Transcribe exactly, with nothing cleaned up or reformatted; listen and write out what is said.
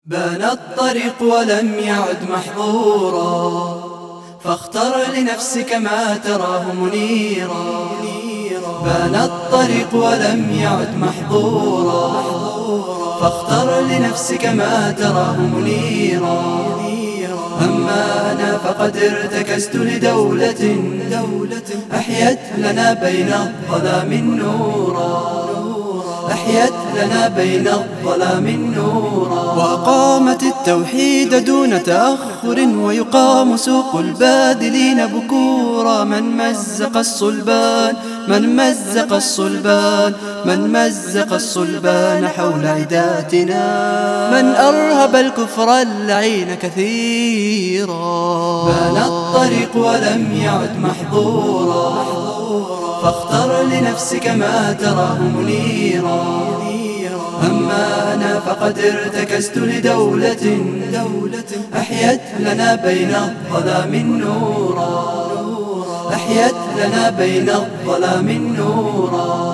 بان الطريق ولم يعد محظورا، فاختر لنفسك ما تراه منيرا. بان الطريق ولم يعد محظورا، فاختر لنفسك ما تراه منيرا. أما أنا فقد ارتكزت لدولة أحيت لنا بين الظلام نورا، أحيت لنا بين الظلام نورا. وأقامت التوحيد دون تأخر، ويقام سوق البادلين بكورا. من مزق الصلبان من مزق الصلبان من مزق الصلبان حول عداتنا، من أرهب الكفر اللعين كثيرا. بان الطريق ولم يعد محظورا، فاختر لنفسك ما تراه منيرا. أما أنا فقد ارتكزت لدولة أحيت لنا بين الظلام نورا، أحيت لنا بين الظلام نورا.